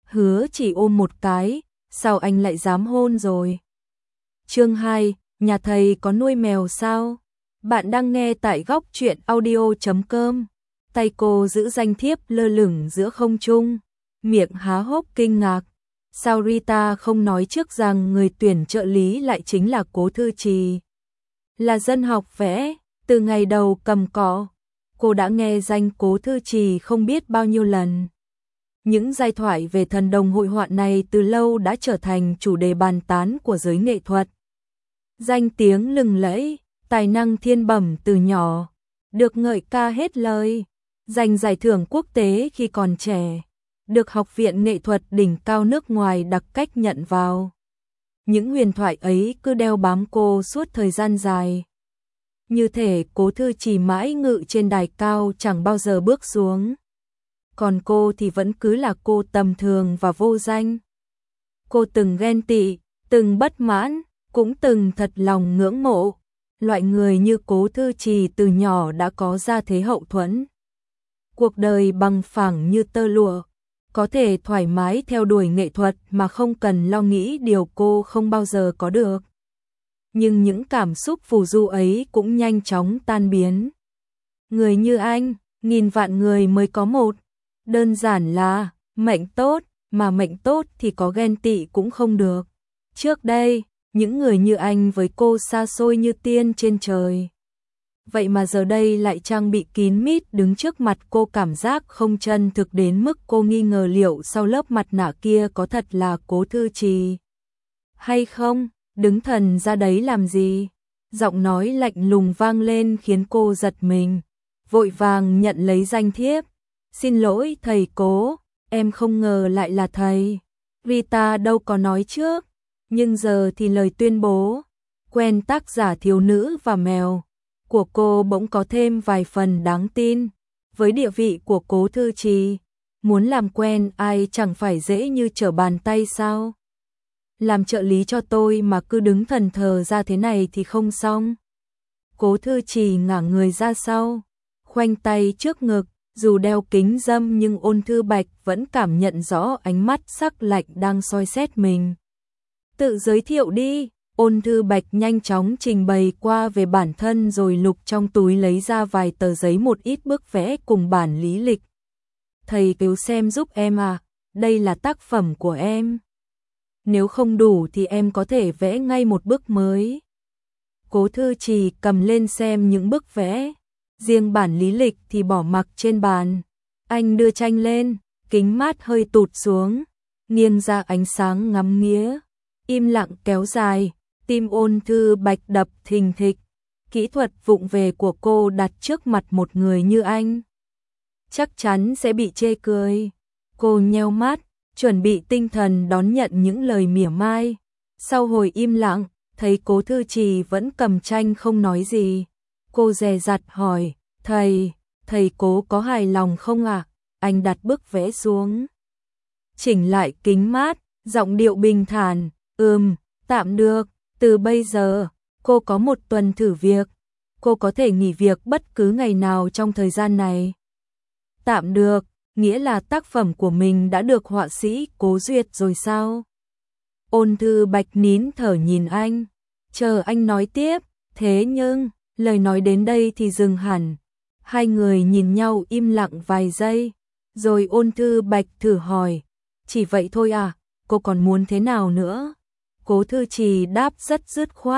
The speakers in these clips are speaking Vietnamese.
Hứa chỉ ôm một cái, sao anh lại dám hôn rồi? Chương 2, nhà thầy có nuôi mèo sao? Bạn đang nghe tại góc truyện audio.com. Tay cô giữ danh thiếp lơ lửng giữa không trung, miệng há hốc kinh ngạc. Sao Rita không nói trước rằng người tuyển trợ lý lại chính là Cố Thư Trì? Là dân học vẽ, từ ngày đầu cầm cọ, cô đã nghe danh Cố Thư Trì không biết bao nhiêu lần. Những giai thoại về thần đồng hội họa này từ lâu đã trở thành chủ đề bàn tán của giới nghệ thuật. Danh tiếng lừng lẫy, tài năng thiên bẩm từ nhỏ, được ngợi ca hết lời, giành giải thưởng quốc tế khi còn trẻ, được Học viện Nghệ thuật đỉnh cao nước ngoài đặc cách nhận vào. Những huyền thoại ấy cứ đeo bám cô suốt thời gian dài. Như thể Cố Thư Trì mãi ngự trên đài cao chẳng bao giờ bước xuống. Còn cô thì vẫn cứ là cô tầm thường và vô danh. Cô từng ghen tị, từng bất mãn, cũng từng thật lòng ngưỡng mộ. Loại người như Cố Thư Trì từ nhỏ đã có gia thế hậu thuẫn. Cuộc đời bằng phẳng như tơ lụa, có thể thoải mái theo đuổi nghệ thuật mà không cần lo nghĩ điều cô không bao giờ có được. Nhưng những cảm xúc phù du ấy cũng nhanh chóng tan biến. Người như anh, nghìn vạn người mới có một. Đơn giản là mệnh tốt, mà mệnh tốt thì có ghen tị cũng không được. Trước đây, những người như anh với cô xa xôi như tiên trên trời. Vậy mà giờ đây lại trang bị kín mít đứng trước mặt cô, cảm giác không chân thực đến mức cô nghi ngờ liệu sau lớp mặt nạ kia có thật là Cố Thư Trì hay không, đứng thần ra đấy làm gì? Giọng nói lạnh lùng vang lên khiến cô giật mình, vội vàng nhận lấy danh thiếp. Xin lỗi thầy Cố, em không ngờ lại là thầy. Rita đâu có nói trước, nhưng giờ thì lời tuyên bố quen tác giả Thiếu nữ và mèo của cô bỗng có thêm vài phần đáng tin. Với địa vị của Cố Thư Trì, muốn làm quen ai chẳng phải dễ như trở bàn tay sao? Làm trợ lý cho tôi mà cứ đứng thần thờ ra thế này thì không xong. Cố Thư Trì ngả người ra sau, khoanh tay trước ngực, dù đeo kính râm nhưng Ôn Thư Bạch vẫn cảm nhận rõ ánh mắt sắc lạnh đang soi xét mình. Tự giới thiệu đi. Ôn Thư Bạch nhanh chóng trình bày qua về bản thân rồi lục trong túi lấy ra vài tờ giấy, một ít bức vẽ cùng bản lý lịch. Thầy cứu xem giúp em à, đây là tác phẩm của em. Nếu không đủ thì em có thể vẽ ngay một bức mới. Cố Thư Trì cầm lên xem những bức vẽ, riêng bản lý lịch thì bỏ mặc trên bàn. Anh đưa tranh lên, kính mát hơi tụt xuống, nghiêng ra ánh sáng ngắm nghía, im lặng kéo dài. Tim Ôn Thư Bạch đập thình thịch. Kỹ thuật vụng về của cô đặt trước mặt một người như anh, chắc chắn sẽ bị chê cười. Cô nheo mắt, chuẩn bị tinh thần đón nhận những lời mỉa mai. Sau hồi im lặng, thấy Cố Thư Trì vẫn cầm tranh không nói gì. Cô dè dặt hỏi, thầy Cố có hài lòng không ạ? Anh đặt bức vẽ xuống, chỉnh lại kính mát, giọng điệu bình thản, tạm được. Từ bây giờ, cô có 1 tuần thử việc. Cô có thể nghỉ việc bất cứ ngày nào trong thời gian này. Tạm được, nghĩa là tác phẩm của mình đã được họa sĩ Cố duyệt rồi sao? Ôn Thư Bạch nín thở nhìn anh, chờ anh nói tiếp. Thế nhưng, lời nói đến đây thì dừng hẳn. Hai người nhìn nhau im lặng vài giây. Rồi Ôn Thư Bạch thử hỏi, chỉ vậy thôi à, cô còn muốn thế nào nữa? Cố Thư Trì đáp rất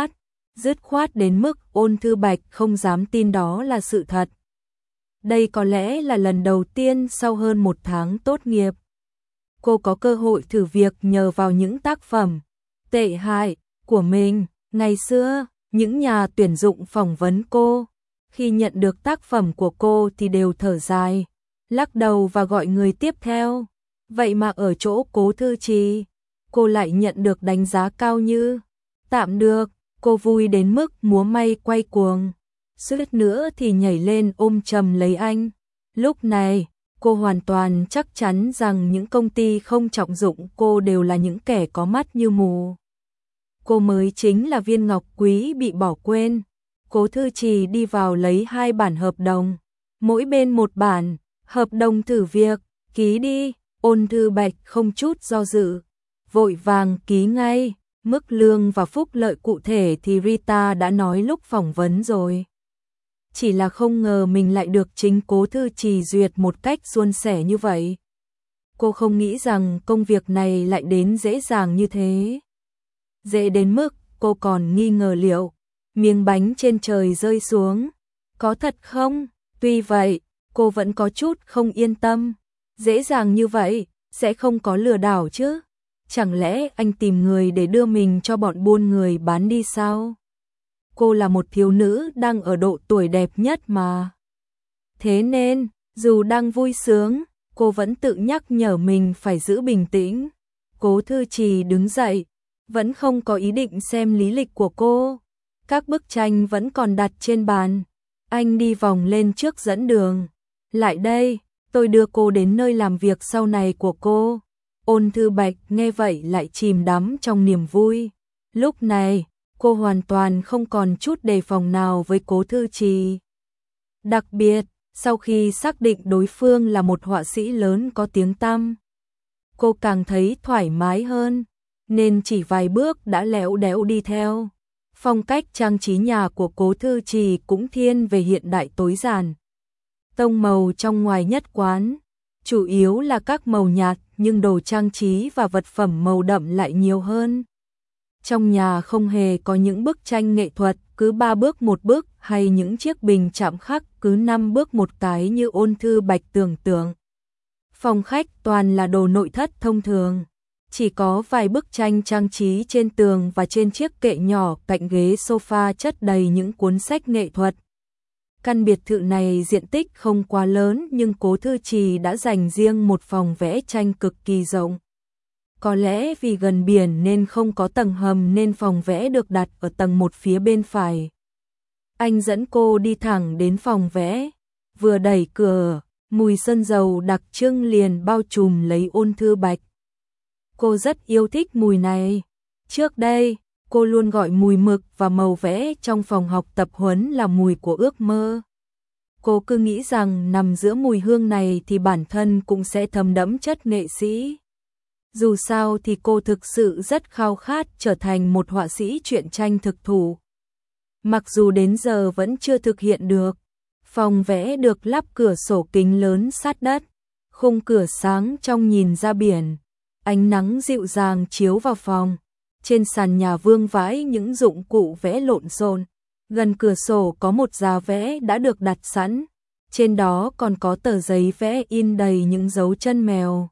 dứt khoát đến mức Ôn Thư Bạch không dám tin đó là sự thật. Đây có lẽ là lần đầu tiên sau hơn 1 tháng tốt nghiệp, cô có cơ hội thử việc nhờ vào những tác phẩm tệ hại của mình. Ngày xưa, những nhà tuyển dụng phỏng vấn cô, khi nhận được tác phẩm của cô thì đều thở dài, lắc đầu và gọi người tiếp theo. Vậy mà ở chỗ Cố Thư Trì, cô lại nhận được đánh giá cao như tạm được. Cô vui đến mức múa may quay cuồng, suýt nữa thì nhảy lên ôm chầm lấy anh. Lúc này, cô hoàn toàn chắc chắn rằng những công ty không trọng dụng cô đều là những kẻ có mắt như mù. Cô mới chính là viên ngọc quý bị bỏ quên. Cố Thư Trì đi vào lấy 2 bản hợp đồng, mỗi bên 1 bản. Hợp đồng thử việc, ký đi. Ôn Thư Bạch không chút do dự, vội vàng ký ngay, mức lương và phúc lợi cụ thể thì Rita đã nói lúc phỏng vấn rồi. Chỉ là không ngờ mình lại được chính Cố Thư Trì duyệt một cách suôn sẻ như vậy. Cô không nghĩ rằng công việc này lại đến dễ dàng như thế. Dễ đến mức cô còn nghi ngờ liệu miếng bánh trên trời rơi xuống có thật không? Tuy vậy, cô vẫn có chút không yên tâm. Dễ dàng như vậy, sẽ không có lừa đảo chứ? Chẳng lẽ anh tìm người để đưa mình cho bọn buôn người bán đi sao? Cô là một thiếu nữ đang ở độ tuổi đẹp nhất mà. Thế nên, dù đang vui sướng, cô vẫn tự nhắc nhở mình phải giữ bình tĩnh. Cố Thư Trì đứng dậy, vẫn không có ý định xem lý lịch của cô. Các bức tranh vẫn còn đặt trên bàn. Anh đi vòng lên trước dẫn đường. Lại đây, tôi đưa cô đến nơi làm việc sau này của cô. Ôn Thư Bạch nghe vậy lại chìm đắm trong niềm vui. Lúc này, cô hoàn toàn không còn chút đề phòng nào với Cố Thư Trì. Đặc biệt, sau khi xác định đối phương là một họa sĩ lớn có tiếng tăm, cô càng thấy thoải mái hơn, nên chỉ vài bước đã lẽo đẽo đi theo. Phong cách trang trí nhà của Cố Thư Trì cũng thiên về hiện đại tối giản. Tông màu trong ngoài nhất quán, chủ yếu là các màu nhạt nhưng đồ trang trí và vật phẩm màu đậm lại nhiều hơn. Trong nhà không hề có những bức tranh nghệ thuật cứ 3 bước một bức hay những chiếc bình chạm khắc cứ 5 bước một cái như Ôn Thư Bạch tưởng tượng. Phòng khách toàn là đồ nội thất thông thường, chỉ có vài bức tranh trang trí trên tường và trên chiếc kệ nhỏ cạnh ghế sofa chất đầy những cuốn sách nghệ thuật. Căn biệt thự này diện tích không quá lớn nhưng Cố Thư Trì đã dành riêng một phòng vẽ tranh cực kỳ rộng. Có lẽ vì gần biển nên không có tầng hầm nên phòng vẽ được đặt ở tầng 1 phía bên phải. Anh dẫn cô đi thẳng đến phòng vẽ, vừa đẩy cửa, mùi sơn dầu đặc trưng liền bao trùm lấy Ôn Thư Bạch. Cô rất yêu thích mùi này. Trước đây, cô luôn gọi mùi mực và màu vẽ trong phòng học tập huấn là mùi của ước mơ. Cô cứ nghĩ rằng nằm giữa mùi hương này thì bản thân cũng sẽ thấm đẫm chất nghệ sĩ. Dù sao thì cô thực sự rất khao khát trở thành một họa sĩ truyện tranh thực thụ. Mặc dù đến giờ vẫn chưa thực hiện được. Phòng vẽ được lắp cửa sổ kính lớn sát đất, khung cửa sáng trong nhìn ra biển. Ánh nắng dịu dàng chiếu vào phòng. Trên sàn nhà vương vãi những dụng cụ vẽ lộn xộn. Gần cửa sổ có một giá vẽ đã được đặt sẵn. Trên đó còn có tờ giấy vẽ in đầy những dấu chân mèo.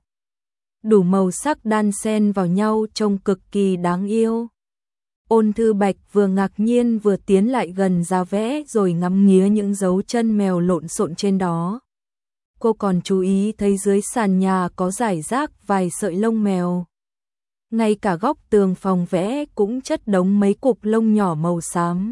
Đủ màu sắc đan xen vào nhau trông cực kỳ đáng yêu. Ôn Thư Bạch vừa ngạc nhiên vừa tiến lại gần giá vẽ rồi ngắm nghía những dấu chân mèo lộn xộn trên đó. Cô còn chú ý thấy dưới sàn nhà có rải rác vài sợi lông mèo. Ngay cả góc tường phòng vẽ cũng chất đống mấy cục lông nhỏ màu xám.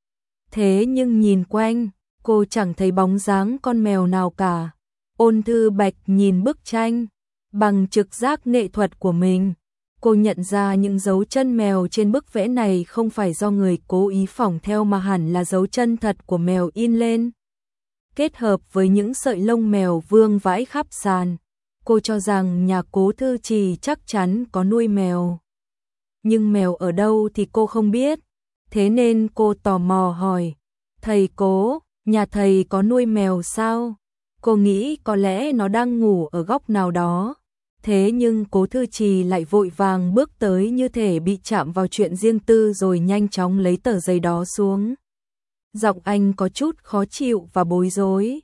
Thế nhưng nhìn quanh, cô chẳng thấy bóng dáng con mèo nào cả. Ôn Thư Bạch nhìn bức tranh, bằng trực giác nghệ thuật của mình, cô nhận ra những dấu chân mèo trên bức vẽ này không phải do người cố ý phỏng theo mà hẳn là dấu chân thật của mèo in lên. Kết hợp với những sợi lông mèo vương vãi khắp sàn, cô cho rằng nhà Cố Thư Trì chắc chắn có nuôi mèo. Nhưng mèo ở đâu thì cô không biết, thế nên cô tò mò hỏi, thầy Cố, nhà thầy có nuôi mèo sao? Cô nghĩ có lẽ nó đang ngủ ở góc nào đó. Thế nhưng Cố Thư Trì lại vội vàng bước tới như thể bị chạm vào chuyện riêng tư rồi nhanh chóng lấy tờ giấy đó xuống. Giọng anh có chút khó chịu và bối rối.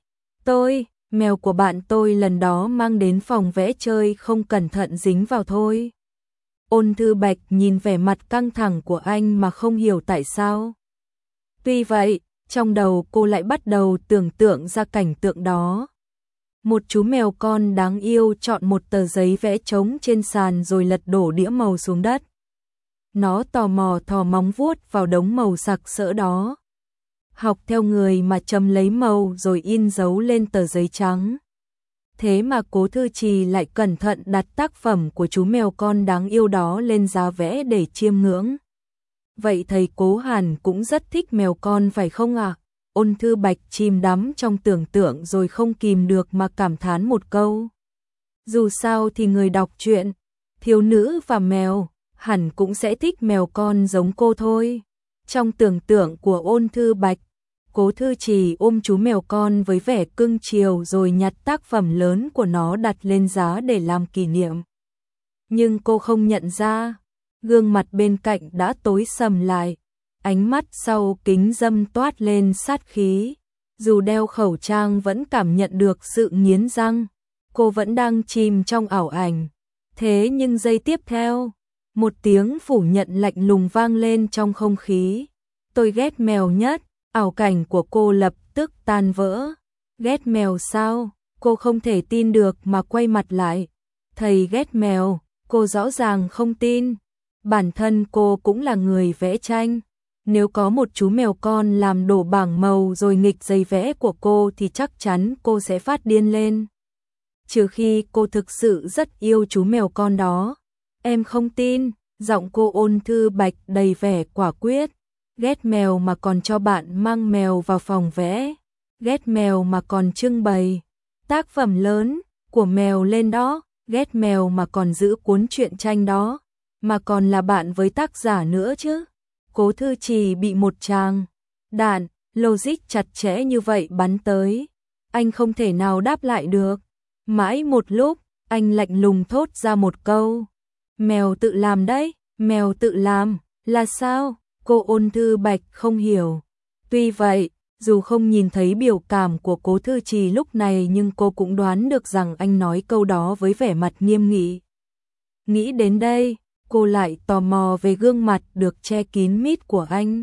Mèo của bạn tôi lần đó mang đến phòng vẽ chơi không cẩn thận dính vào thôi. Ôn Thư Bạch nhìn vẻ mặt căng thẳng của anh mà không hiểu tại sao. Tuy vậy, trong đầu cô lại bắt đầu tưởng tượng ra cảnh tượng đó. Một chú mèo con đáng yêu chọn một tờ giấy vẽ trống trên sàn rồi lật đổ đĩa màu xuống đất. Nó tò mò thò móng vuốt vào đống màu sặc sỡ đó. Học theo người mà chấm lấy màu rồi in dấu lên tờ giấy trắng. Thế mà Cố Thư Trì lại cẩn thận đặt tác phẩm của chú mèo con đáng yêu đó lên giá vẽ để chiêm ngưỡng. Vậy thầy Cố hẳn cũng rất thích mèo con phải không ạ? Ôn Thư Bạch chìm đắm trong tưởng tượng rồi không kìm được mà cảm thán một câu. Dù sao thì người đọc truyện, thiếu nữ và mèo, hẳn cũng sẽ thích mèo con giống cô thôi. Trong tưởng tượng của Ôn Thư Bạch, Cố Thư Trì ôm chú mèo con với vẻ cưng chiều rồi nhặt tác phẩm lớn của nó đặt lên giá để làm kỷ niệm. Nhưng cô không nhận ra, gương mặt bên cạnh đã tối sầm lại, ánh mắt sau kính râm toát lên sát khí. Dù đeo khẩu trang vẫn cảm nhận được sự nghiến răng, cô vẫn đang chìm trong ảo ảnh. Thế nhưng giây tiếp theo, một tiếng phủ nhận lạnh lùng vang lên trong không khí. Tôi ghét mèo nhất, ảo cảnh của cô lập tức tan vỡ. Ghét mèo sao? Cô không thể tin được mà quay mặt lại. Thầy ghét mèo, cô rõ ràng không tin. Bản thân cô cũng là người vẽ tranh. Nếu có một chú mèo con làm đổ bảng màu rồi nghịch giấy vẽ của cô thì chắc chắn cô sẽ phát điên lên. Trừ khi cô thực sự rất yêu chú mèo con đó. Em không tin, giọng cô Ôn Thư Bạch đầy vẻ quả quyết. Ghét mèo mà còn cho bạn mang mèo vào phòng vẽ. Ghét mèo mà còn trưng bày tác phẩm lớn của mèo lên đó. Ghét mèo mà còn giữ cuốn truyện tranh đó. Mà còn là bạn với tác giả nữa chứ. Cố Thư Trì bị một tràng đạn logic chặt chẽ như vậy bắn tới. Anh không thể nào đáp lại được. Mãi một lúc, anh lạnh lùng thốt ra một câu. Mèo tự làm đấy, mèo tự làm, là sao? Cô Ôn Thư Bạch không hiểu. Tuy vậy, dù không nhìn thấy biểu cảm của Cố Thư Trì lúc này nhưng cô cũng đoán được rằng anh nói câu đó với vẻ mặt nghiêm nghị. Nghĩ đến đây, cô lại tò mò về gương mặt được che kín mít của anh.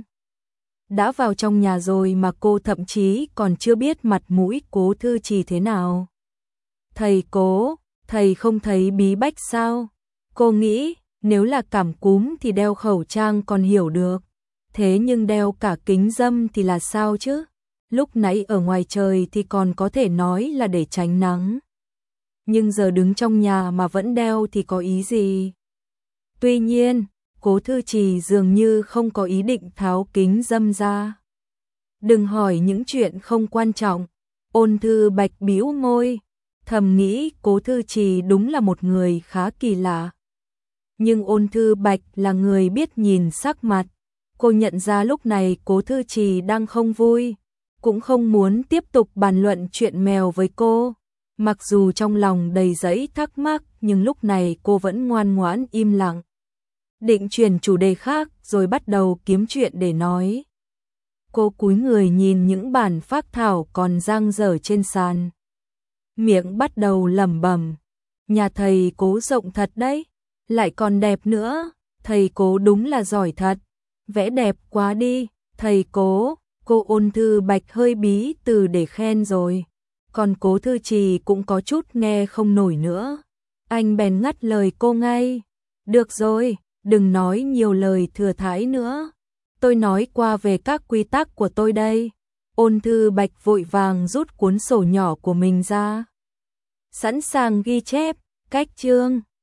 Đã vào trong nhà rồi mà cô thậm chí còn chưa biết mặt mũi Cố Thư Trì thế nào. Thầy Cố, thầy không thấy bí bách sao? Cô nghĩ, nếu là cảm cúm thì đeo khẩu trang còn hiểu được. Thế nhưng đeo cả kính râm thì là sao chứ? Lúc nãy ở ngoài trời thì còn có thể nói là để tránh nắng. Nhưng giờ đứng trong nhà mà vẫn đeo thì có ý gì? Tuy nhiên, Cố Thư Trì dường như không có ý định tháo kính râm ra. Đừng hỏi những chuyện không quan trọng. Ôn Thư Bạch bĩu môi, thầm nghĩ Cố Thư Trì đúng là một người khá kỳ lạ. Nhưng Ôn Thư Bạch là người biết nhìn sắc mặt. Cô nhận ra lúc này Cố Thư Trì đang không vui, cũng không muốn tiếp tục bàn luận chuyện mèo với cô. Mặc dù trong lòng đầy dẫy thắc mắc nhưng lúc này cô vẫn ngoan ngoãn im lặng. Định chuyển chủ đề khác rồi bắt đầu kiếm chuyện để nói. Cô cúi người nhìn những bản phác thảo còn dang dở trên sàn. Miệng bắt đầu lẩm bẩm. Nhà thầy Cố rộng thật đấy, lại còn đẹp nữa. Thầy Cố đúng là giỏi thật. Vẽ đẹp quá đi, thầy Cố. Cô Ôn Thư Bạch hơi bí từ để khen rồi. Còn Cố Thư Trì cũng có chút nghe không nổi nữa. Anh bèn ngắt lời cô ngay. Được rồi, đừng nói nhiều lời thừa thãi nữa. Tôi nói qua về các quy tắc của tôi đây. Ôn Thư Bạch vội vàng rút cuốn sổ nhỏ của mình ra. Sẵn sàng ghi chép, cách chương.